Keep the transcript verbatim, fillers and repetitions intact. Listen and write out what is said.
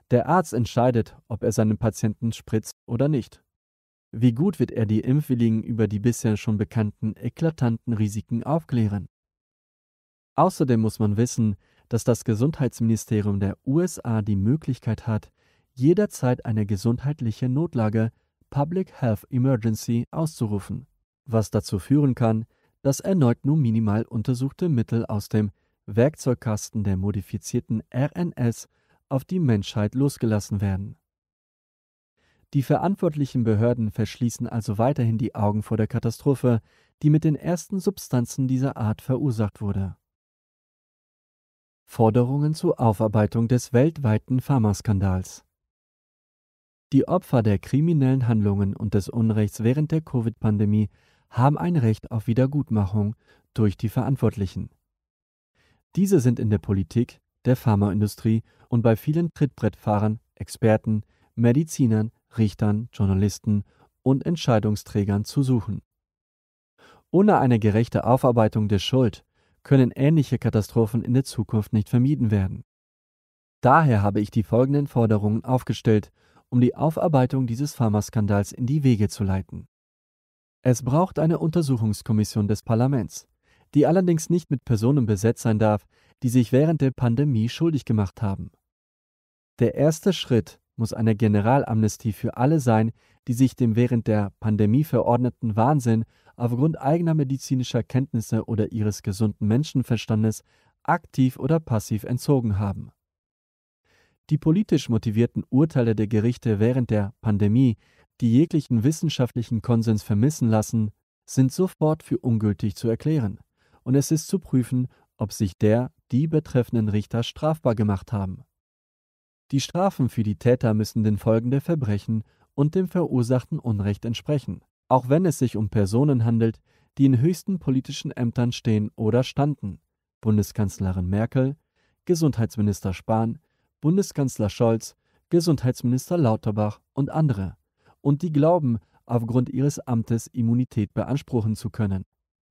Der Arzt entscheidet, ob er seinen Patienten spritzt oder nicht. Wie gut wird er die Impfwilligen über die bisher schon bekannten eklatanten Risiken aufklären? Außerdem muss man wissen, dass das Gesundheitsministerium der U S A die Möglichkeit hat, jederzeit eine gesundheitliche Notlage Public Health Emergency auszurufen, was dazu führen kann, dass erneut nur minimal untersuchte Mittel aus dem Werkzeugkasten der modifizierten R N S auf die Menschheit losgelassen werden. Die verantwortlichen Behörden verschließen also weiterhin die Augen vor der Katastrophe, die mit den ersten Substanzen dieser Art verursacht wurde. Forderungen zur Aufarbeitung des weltweiten Pharmaskandals. Die Opfer der kriminellen Handlungen und des Unrechts während der Covid-Pandemie haben ein Recht auf Wiedergutmachung durch die Verantwortlichen. Diese sind in der Politik, der Pharmaindustrie und bei vielen Trittbrettfahrern, Experten, Medizinern, Richtern, Journalisten und Entscheidungsträgern zu suchen. Ohne eine gerechte Aufarbeitung der Schuld können ähnliche Katastrophen in der Zukunft nicht vermieden werden. Daher habe ich die folgenden Forderungen aufgestellt, um die Aufarbeitung dieses Pharmaskandals in die Wege zu leiten. Es braucht eine Untersuchungskommission des Parlaments, die allerdings nicht mit Personen besetzt sein darf, die sich während der Pandemie schuldig gemacht haben. Der erste Schritt muss eine Generalamnestie für alle sein, die sich dem während der Pandemie verordneten Wahnsinn aufgrund eigener medizinischer Kenntnisse oder ihres gesunden Menschenverstandes aktiv oder passiv entzogen haben. Die politisch motivierten Urteile der Gerichte während der Pandemie, die jeglichen wissenschaftlichen Konsens vermissen lassen, sind sofort für ungültig zu erklären, und es ist zu prüfen, ob sich der, die betreffenden Richter strafbar gemacht haben. Die Strafen für die Täter müssen den Folgen der Verbrechen und dem verursachten Unrecht entsprechen, auch wenn es sich um Personen handelt, die in höchsten politischen Ämtern stehen oder standen: Bundeskanzlerin Merkel, Gesundheitsminister Spahn, Bundeskanzler Scholz, Gesundheitsminister Lauterbach und andere, und die glauben, aufgrund ihres Amtes Immunität beanspruchen zu können.